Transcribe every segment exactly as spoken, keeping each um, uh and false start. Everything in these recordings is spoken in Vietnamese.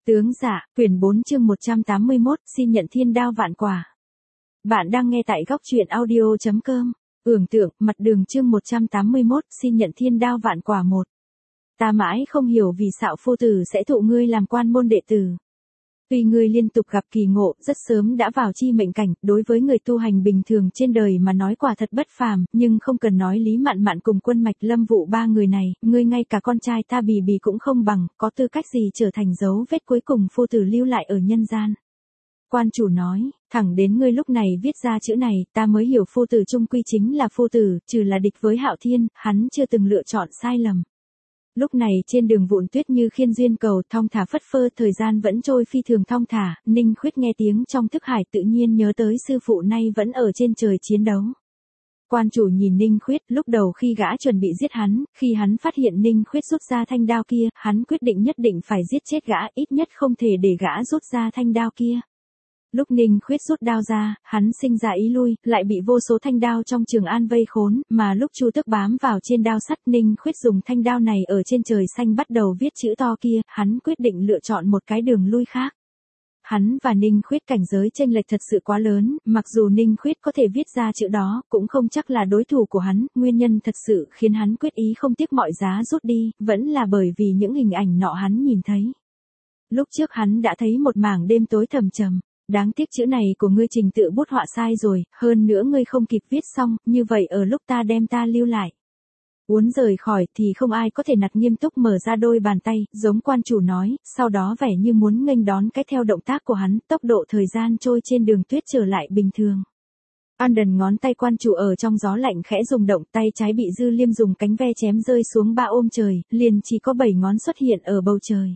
Tướng dạ, quyển bốn chương một trăm tám mươi mốt, xin nhận thiên đao vạn quả. Bạn đang nghe tại góc truyện audio chấm com. Ưởng tượng, mặt đường chương một trăm tám mươi mốt, xin nhận thiên đao vạn quả một. Ta mãi không hiểu vì sao phu tử sẽ thụ ngươi làm quan môn đệ tử. Tuy ngươi liên tục gặp kỳ ngộ, rất sớm đã vào chi mệnh cảnh, đối với người tu hành bình thường trên đời mà nói quả thật bất phàm, nhưng không cần nói Lý Mạn Mạn cùng Quân Mạch Lâm Vụ ba người này, ngươi ngay cả con trai ta Bì Bì cũng không bằng, có tư cách gì trở thành dấu vết cuối cùng phu tử lưu lại ở nhân gian. Quan chủ nói, thẳng đến ngươi lúc này viết ra chữ này, ta mới hiểu phu tử chung quy chính là phu tử, trừ là địch với Hạo Thiên, hắn chưa từng lựa chọn sai lầm. Lúc này trên đường vụn tuyết như khiên duyên cầu thong thả phất phơ, thời gian vẫn trôi phi thường thong thả, Ninh Khuyết nghe tiếng trong thức hải tự nhiên nhớ tới sư phụ nay vẫn ở trên trời chiến đấu. Quan chủ nhìn Ninh Khuyết, lúc đầu khi gã chuẩn bị giết hắn, khi hắn phát hiện Ninh Khuyết rút ra thanh đao kia, hắn quyết định nhất định phải giết chết gã, ít nhất không thể để gã rút ra thanh đao kia. Lúc Ninh Khuyết rút đao ra, hắn sinh ra ý lui, lại bị vô số thanh đao trong Trường An vây khốn, mà lúc Chu Tước bám vào trên đao sắt, Ninh Khuyết dùng thanh đao này ở trên trời xanh bắt đầu viết chữ to kia, hắn quyết định lựa chọn một cái đường lui khác. Hắn và Ninh Khuyết cảnh giới chênh lệch thật sự quá lớn, mặc dù Ninh Khuyết có thể viết ra chữ đó, cũng không chắc là đối thủ của hắn, nguyên nhân thật sự khiến hắn quyết ý không tiếc mọi giá rút đi, vẫn là bởi vì những hình ảnh nọ hắn nhìn thấy. Lúc trước hắn đã thấy một mảng đêm tối thầm trầm. Đáng tiếc chữ này của ngươi trình tự bút họa sai rồi, hơn nữa ngươi không kịp viết xong, như vậy ở lúc ta đem ta lưu lại. Muốn rời khỏi thì không ai có thể nạt nghiêm túc mở ra đôi bàn tay, giống quan chủ nói, sau đó vẻ như muốn nghênh đón cái theo động tác của hắn, tốc độ thời gian trôi trên đường tuyết trở lại bình thường. An đần ngón tay quan chủ ở trong gió lạnh khẽ rung động, tay trái bị Dư Liêm dùng cánh ve chém rơi xuống ba ôm trời, liền chỉ có bảy ngón xuất hiện ở bầu trời.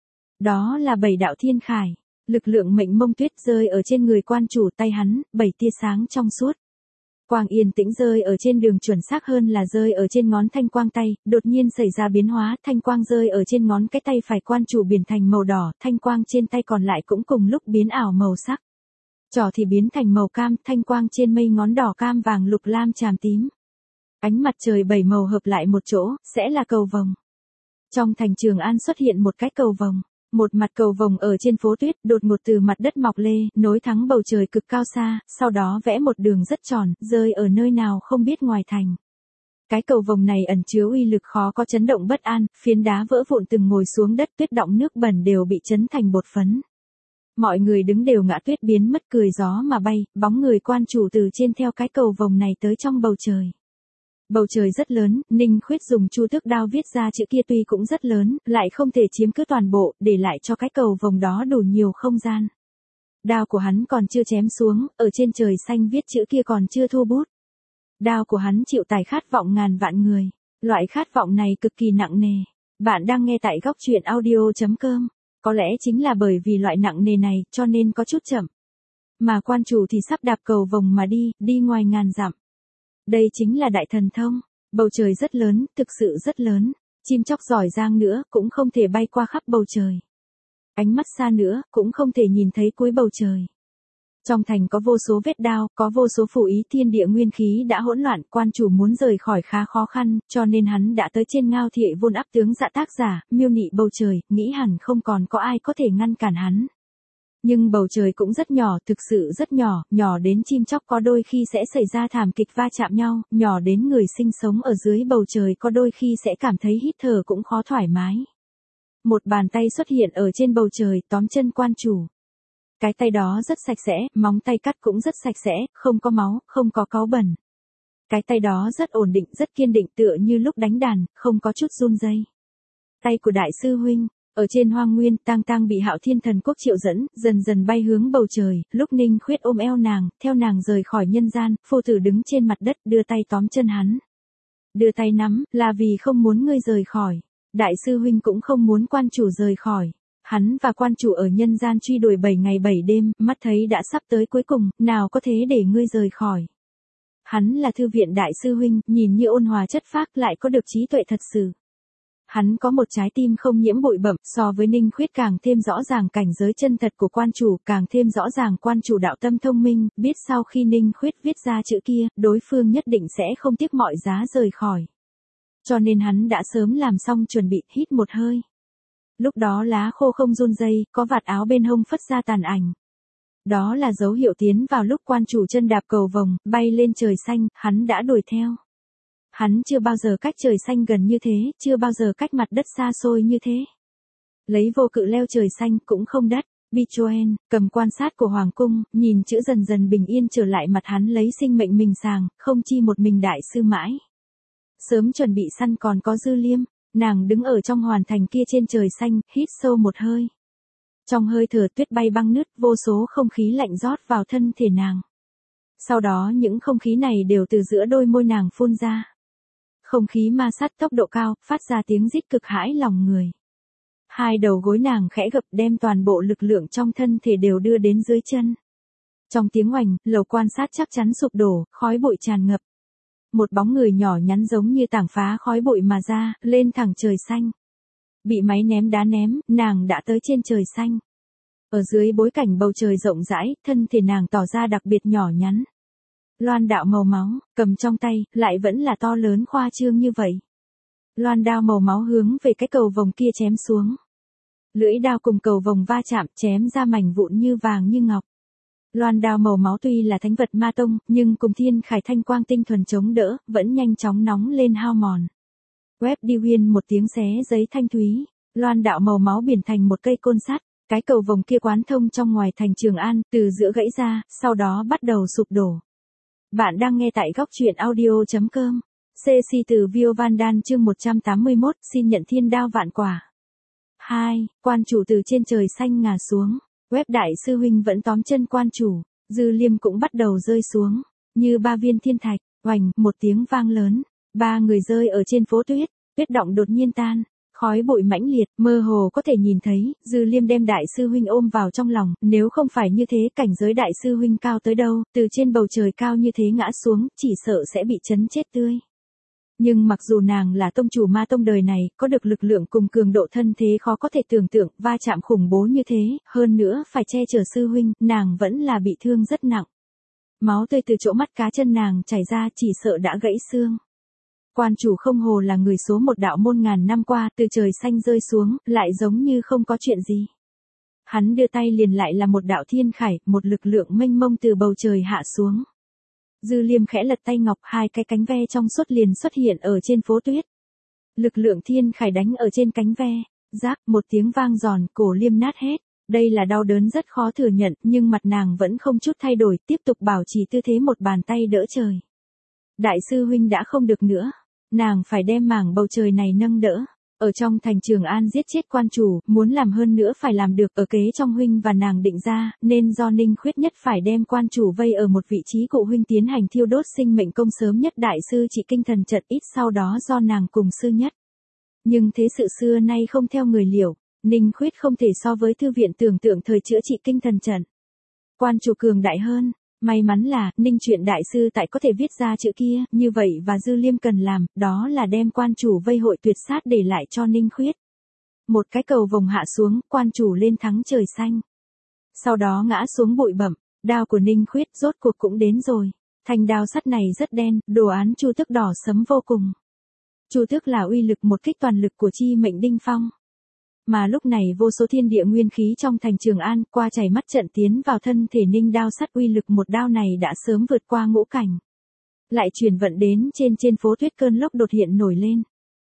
Đó là bảy đạo thiên khải. Lực lượng mệnh mông tuyết rơi ở trên người quan chủ, tay hắn, bảy tia sáng trong suốt. Quang yên tĩnh rơi ở trên đường, chuẩn xác hơn là rơi ở trên ngón thanh quang tay, đột nhiên xảy ra biến hóa, thanh quang rơi ở trên ngón cái tay phải quan chủ biến thành màu đỏ, thanh quang trên tay còn lại cũng cùng lúc biến ảo màu sắc. Trỏ thì biến thành màu cam, thanh quang trên mây ngón đỏ cam vàng lục lam chàm tím. Ánh mặt trời bảy màu hợp lại một chỗ, sẽ là cầu vồng. Trong thành Trường An xuất hiện một cái cầu vồng. Một mặt cầu vồng ở trên phố tuyết, đột ngột từ mặt đất mọc lê, nối thẳng bầu trời cực cao xa, sau đó vẽ một đường rất tròn, rơi ở nơi nào không biết ngoài thành. Cái cầu vồng này ẩn chứa uy lực khó có, chấn động bất an, phiến đá vỡ vụn từng ngồi xuống đất, tuyết đọng nước bẩn đều bị chấn thành bột phấn. Mọi người đứng đều ngã tuyết biến mất, cười gió mà bay, bóng người quan chủ từ trên theo cái cầu vồng này tới trong bầu trời. Bầu trời rất lớn, Ninh Khuyết dùng Chu Tước đao viết ra chữ kia tuy cũng rất lớn, lại không thể chiếm cứ toàn bộ, để lại cho cái cầu vồng đó đủ nhiều không gian. Đao của hắn còn chưa chém xuống, ở trên trời xanh viết chữ kia còn chưa thu bút. Đao của hắn chịu tải khát vọng ngàn vạn người, loại khát vọng này cực kỳ nặng nề. Bạn đang nghe tại góc truyện audio chấm com, có lẽ chính là bởi vì loại nặng nề này, cho nên có chút chậm. Mà quan chủ thì sắp đạp cầu vồng mà đi, đi ngoài ngàn dặm. Đây chính là đại thần thông, bầu trời rất lớn, thực sự rất lớn, chim chóc giỏi giang nữa, cũng không thể bay qua khắp bầu trời. Ánh mắt xa nữa, cũng không thể nhìn thấy cuối bầu trời. Trong thành có vô số vết đao, có vô số phủ ý, thiên địa nguyên khí đã hỗn loạn, quan chủ muốn rời khỏi khá khó khăn, cho nên hắn đã tới trên Ngao Thị Vôn áp tướng Dạ tác giả, miêu nị bầu trời, nghĩ hẳn không còn có ai có thể ngăn cản hắn. Nhưng bầu trời cũng rất nhỏ, thực sự rất nhỏ, nhỏ đến chim chóc có đôi khi sẽ xảy ra thảm kịch va chạm nhau, nhỏ đến người sinh sống ở dưới bầu trời có đôi khi sẽ cảm thấy hít thở cũng khó thoải mái. Một bàn tay xuất hiện ở trên bầu trời, tóm chân quan chủ. Cái tay đó rất sạch sẽ, móng tay cắt cũng rất sạch sẽ, không có máu, không có cáu bẩn. Cái tay đó rất ổn định, rất kiên định, tựa như lúc đánh đàn, không có chút run rẩy. Tay của đại sư huynh. Ở trên hoang nguyên, Tang Tang bị Hạo Thiên thần quốc triệu dẫn, dần dần bay hướng bầu trời, lúc Ninh Khuyết ôm eo nàng, theo nàng rời khỏi nhân gian, phu tử đứng trên mặt đất, đưa tay tóm chân hắn. Đưa tay nắm, là vì không muốn ngươi rời khỏi. Đại sư huynh cũng không muốn quan chủ rời khỏi. Hắn và quan chủ ở nhân gian truy đuổi bảy ngày bảy đêm, mắt thấy đã sắp tới cuối cùng, nào có thế để ngươi rời khỏi. Hắn là thư viện đại sư huynh, nhìn như ôn hòa chất phác lại có được trí tuệ thật sự. Hắn có một trái tim không nhiễm bụi bặm, so với Ninh Khuyết càng thêm rõ ràng cảnh giới chân thật của quan chủ, càng thêm rõ ràng quan chủ đạo tâm thông minh, biết sau khi Ninh Khuyết viết ra chữ kia, đối phương nhất định sẽ không tiếc mọi giá rời khỏi. Cho nên hắn đã sớm làm xong chuẩn bị, hít một hơi. Lúc đó lá khô không run rây, có vạt áo bên hông phất ra tàn ảnh. Đó là dấu hiệu tiến vào lúc quan chủ chân đạp cầu vồng, bay lên trời xanh, hắn đã đuổi theo. Hắn chưa bao giờ cách trời xanh gần như thế, chưa bao giờ cách mặt đất xa xôi như thế. Lấy vô cự leo trời xanh cũng không đắt. Bichoen, cầm quan sát của Hoàng cung, nhìn chữ dần dần bình yên trở lại mặt hắn lấy sinh mệnh mình sàng, không chi một mình đại sư mãi. Sớm chuẩn bị săn còn có Dư Liêm, nàng đứng ở trong hoàn thành kia trên trời xanh, hít sâu một hơi. Trong hơi thở tuyết bay băng nứt, vô số không khí lạnh rót vào thân thể nàng. Sau đó những không khí này đều từ giữa đôi môi nàng phun ra. Không khí ma sát tốc độ cao, phát ra tiếng rít cực hãi lòng người. Hai đầu gối nàng khẽ gập đem toàn bộ lực lượng trong thân thể đều đưa đến dưới chân. Trong tiếng oành, lầu quan sát chắc chắn sụp đổ, khói bụi tràn ngập. Một bóng người nhỏ nhắn giống như tảng phá khói bụi mà ra, lên thẳng trời xanh. Bị máy ném đá ném, nàng đã tới trên trời xanh. Ở dưới bối cảnh bầu trời rộng rãi, thân thể nàng tỏ ra đặc biệt nhỏ nhắn. Loan đạo màu máu, cầm trong tay, lại vẫn là to lớn khoa trương như vậy. Loan đao màu máu hướng về cái cầu vồng kia chém xuống. Lưỡi đao cùng cầu vồng va chạm, chém ra mảnh vụn như vàng như ngọc. Loan đao màu máu tuy là thánh vật ma tông, nhưng cùng thiên khải thanh quang tinh thuần chống đỡ, vẫn nhanh chóng nóng lên hao mòn. Web đi huyên một tiếng xé giấy thanh thúy, loan đạo màu máu biển thành một cây côn sắt, cái cầu vồng kia quán thông trong ngoài thành Trường An, từ giữa gãy ra, sau đó bắt đầu sụp đổ. Bạn đang nghe tại góc truyện audio chấm com. xê xê từ Vio Van Dan chương một trăm tám mươi mốt, xin nhận thiên đao vạn quả. hai. Quan chủ từ trên trời xanh ngả xuống. Web đại sư huynh vẫn tóm chân quan chủ. Dư Liêm cũng bắt đầu rơi xuống. Như ba viên thiên thạch. Oành, một tiếng vang lớn. Ba người rơi ở trên phố tuyết. Tuyết động đột nhiên tan. Khói bụi mãnh liệt, mơ hồ có thể nhìn thấy. Dư Liêm đem đại sư huynh ôm vào trong lòng. Nếu không phải như thế, cảnh giới đại sư huynh cao tới đâu. Từ trên bầu trời cao như thế ngã xuống, chỉ sợ sẽ bị chấn chết tươi. Nhưng mặc dù nàng là tông chủ ma tông đời này, có được lực lượng cùng cường độ thân thế khó có thể tưởng tượng, va chạm khủng bố như thế, hơn nữa phải che chở sư huynh, nàng vẫn là bị thương rất nặng. Máu tươi từ chỗ mắt cá chân nàng chảy ra, chỉ sợ đã gãy xương. Quan chủ không hồ là người số một đạo môn ngàn năm qua, từ trời xanh rơi xuống, lại giống như không có chuyện gì. Hắn đưa tay liền lại là một đạo thiên khải, một lực lượng mênh mông từ bầu trời hạ xuống. Dư Liêm khẽ lật tay ngọc, hai cái cánh ve trong suốt liền xuất hiện ở trên phố tuyết. Lực lượng thiên khải đánh ở trên cánh ve, rác, một tiếng vang giòn, cổ Liêm nát hết. Đây là đau đớn rất khó thừa nhận, nhưng mặt nàng vẫn không chút thay đổi, tiếp tục bảo trì tư thế một bàn tay đỡ trời. Đại sư huynh đã không được nữa, nàng phải đem mảng bầu trời này nâng đỡ. Ở trong thành Trường An giết chết quan chủ, muốn làm hơn nữa phải làm được, ở kế trong huynh và nàng định ra, nên do Ninh Khuyết nhất phải đem quan chủ vây ở một vị trí cụ huynh tiến hành thiêu đốt sinh mệnh công sớm nhất đại sư trị kinh thần trận, ít sau đó do nàng cùng sư nhất. Nhưng thế sự xưa nay không theo người liều, Ninh Khuyết không thể so với thư viện tưởng tượng thời chữa trị kinh thần trận. Quan chủ cường đại hơn. May mắn là, Ninh Truyện đại sư tại có thể viết ra chữ kia, như vậy và Dư Liêm cần làm, đó là đem quan chủ vây hội tuyệt sát để lại cho Ninh Khuyết. Một cái cầu vồng hạ xuống, quan chủ lên thắng trời xanh. Sau đó ngã xuống bụi bặm, đao của Ninh Khuyết rốt cuộc cũng đến rồi. Thanh đao sắt này rất đen, đồ án chu tước đỏ sẫm vô cùng. Chu tước là uy lực một kích toàn lực của chi mệnh đinh phong. Mà lúc này vô số thiên địa nguyên khí trong thành Trường An, qua chảy mắt trận tiến vào thân thể Ninh đao sắt, uy lực một đao này đã sớm vượt qua ngũ cảnh. Lại chuyển vận đến trên trên phố tuyết, cơn lốc đột hiện nổi lên.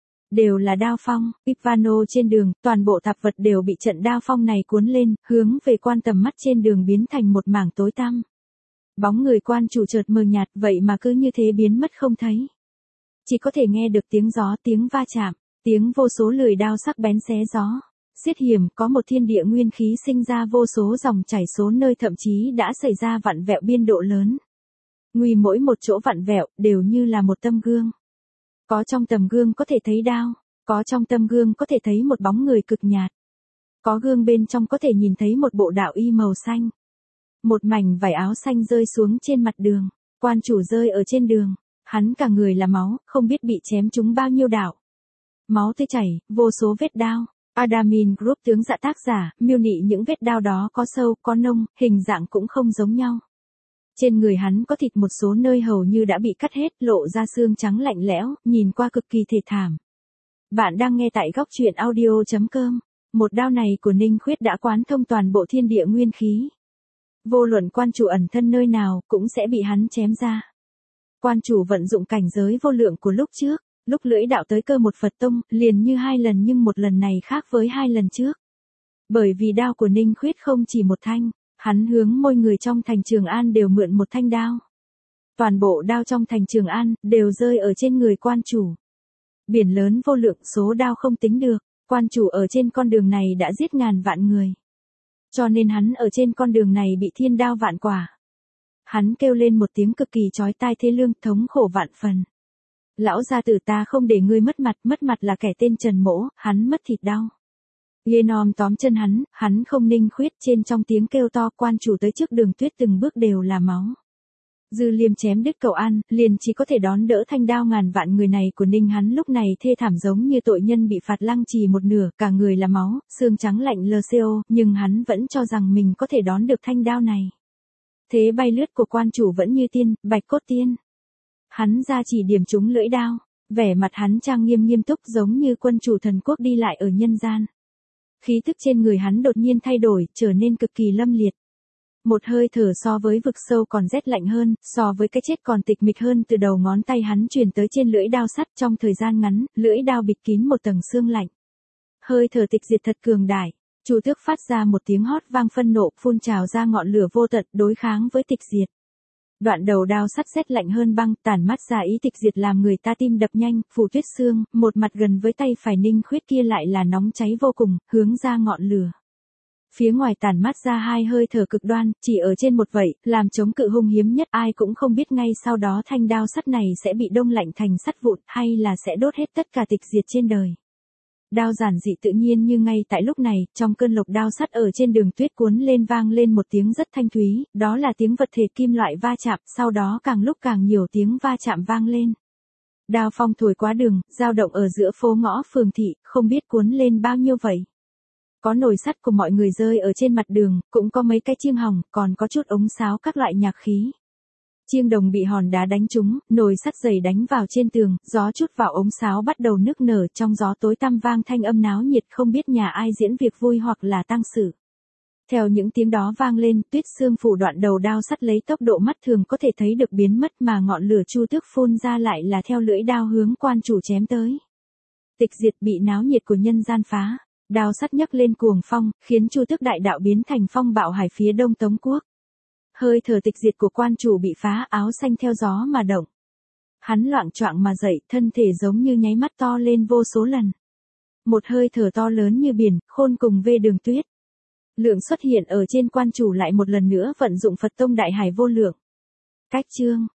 Đều là đao phong, Ivano trên đường, toàn bộ tạp vật đều bị trận đao phong này cuốn lên, hướng về quan tầm mắt trên đường biến thành một mảng tối tăm. Bóng người quan chủ chợt mờ nhạt, vậy mà cứ như thế biến mất không thấy. Chỉ có thể nghe được tiếng gió, tiếng va chạm, tiếng vô số lưỡi đao sắc bén xé gió. Xiết hiểm, có một thiên địa nguyên khí sinh ra vô số dòng chảy, số nơi thậm chí đã xảy ra vặn vẹo biên độ lớn. Nguy mỗi một chỗ vặn vẹo, đều như là một tấm gương. Có trong tấm gương có thể thấy đao, có trong tấm gương có thể thấy một bóng người cực nhạt. Có gương bên trong có thể nhìn thấy một bộ đạo y màu xanh. Một mảnh vải áo xanh rơi xuống trên mặt đường, quan chủ rơi ở trên đường, hắn cả người là máu, không biết bị chém trúng bao nhiêu đạo. Máu tươi chảy, vô số vết đao. Adamin Group tướng dạ tác giả, miêu nị những vết đao đó có sâu, có nông, hình dạng cũng không giống nhau. Trên người hắn có thịt, một số nơi hầu như đã bị cắt hết, lộ ra xương trắng lạnh lẽo, nhìn qua cực kỳ thê thảm. Bạn đang nghe tại góc truyện audio chấm com. Một đao này của Ninh Khuyết đã quán thông toàn bộ thiên địa nguyên khí. Vô luận quan chủ ẩn thân nơi nào cũng sẽ bị hắn chém ra. Quan chủ vận dụng cảnh giới vô lượng của lúc trước, lúc lưỡi đạo tới cơ một Phật tông, liền như hai lần nhưng một lần này khác với hai lần trước. Bởi vì đao của Ninh Khuyết không chỉ một thanh, hắn hướng mỗi người trong thành Trường An đều mượn một thanh đao. Toàn bộ đao trong thành Trường An đều rơi ở trên người quan chủ. Biển lớn vô lượng số đao không tính được, quan chủ ở trên con đường này đã giết ngàn vạn người. Cho nên hắn ở trên con đường này bị thiên đao vạn quả. Hắn kêu lên một tiếng cực kỳ chói tai thê lương, thống khổ vạn phần. Lão gia tử, ta không để ngươi mất mặt, mất mặt là kẻ tên Trần Mỗ, hắn mất thịt đau. Ghê nom tóm chân hắn, hắn không Ninh Khuyết, trên trong tiếng kêu to quan chủ tới trước Đường Tuyết từng bước đều là máu. Dư Liêm chém đứt cầu an, liền chỉ có thể đón đỡ thanh đao ngàn vạn người này của Ninh, hắn lúc này thê thảm giống như tội nhân bị phạt lăng trì một nửa, cả người là máu, xương trắng lạnh lờ co, nhưng hắn vẫn cho rằng mình có thể đón được thanh đao này. Thế bay lướt của quan chủ vẫn như tiên, bạch cốt tiên. Hắn ra chỉ điểm trúng lưỡi đao, vẻ mặt hắn trang nghiêm nghiêm túc giống như quân chủ thần quốc đi lại ở nhân gian. Khí tức trên người hắn đột nhiên thay đổi, trở nên cực kỳ lâm liệt. Một hơi thở so với vực sâu còn rét lạnh hơn, so với cái chết còn tịch mịch hơn, từ đầu ngón tay hắn truyền tới trên lưỡi đao sắt, trong thời gian ngắn, lưỡi đao bịt kín một tầng xương lạnh. Hơi thở tịch diệt thật cường đại, Chu Tước phát ra một tiếng hót vang phân nộ, phun trào ra ngọn lửa vô tận đối kháng với tịch diệt. Đoạn đầu đao sắt rét lạnh hơn băng, tản mắt ra ý tịch diệt làm người ta tim đập nhanh, Phù Tuyết Xương, một mặt gần với tay phải Ninh Khuyết kia lại là nóng cháy vô cùng, hướng ra ngọn lửa. Phía ngoài tản mát ra hai hơi thở cực đoan, chỉ ở trên một vậy, làm chống cự hung hiếm nhất, ai cũng không biết ngay sau đó thanh đao sắt này sẽ bị đông lạnh thành sắt vụn, hay là sẽ đốt hết tất cả tịch diệt trên đời. Đao giản dị tự nhiên như ngay tại lúc này, trong cơn lộc đao sắt ở trên Đường Tuyết cuốn lên vang lên một tiếng rất thanh thúy, đó là tiếng vật thể kim loại va chạm, sau đó càng lúc càng nhiều tiếng va chạm vang lên. Đao phong thổi qua đường, dao động ở giữa phố ngõ phường thị, không biết cuốn lên bao nhiêu vậy. Có nồi sắt của mọi người rơi ở trên mặt đường, cũng có mấy cái chiêng hỏng, còn có chút ống sáo các loại nhạc khí. Chiêng đồng bị hòn đá đánh trúng, nồi sắt dày đánh vào trên tường, gió chút vào ống sáo bắt đầu nức nở, trong gió tối tăm vang thanh âm náo nhiệt, không biết nhà ai diễn việc vui hoặc là tang sự. Theo những tiếng đó vang lên, Tuyết Xương phủ đoạn đầu đao sắt lấy tốc độ mắt thường có thể thấy được biến mất, mà ngọn lửa Chu Tước phun ra lại là theo lưỡi đao hướng quan chủ chém tới. Tịch diệt bị náo nhiệt của nhân gian phá. Đao sắt nhấc lên cuồng phong, khiến Chu Tước đại đạo biến thành phong bạo hải phía đông Tống quốc. Hơi thở tịch diệt của quan chủ bị phá, áo xanh theo gió mà động. Hắn loạng choạng mà dậy, thân thể giống như nháy mắt to lên vô số lần. Một hơi thở to lớn như biển, khôn cùng vê Đường Tuyết. Lượng xuất hiện ở trên quan chủ lại một lần nữa vận dụng Phật tông đại hải vô lượng. Cách chương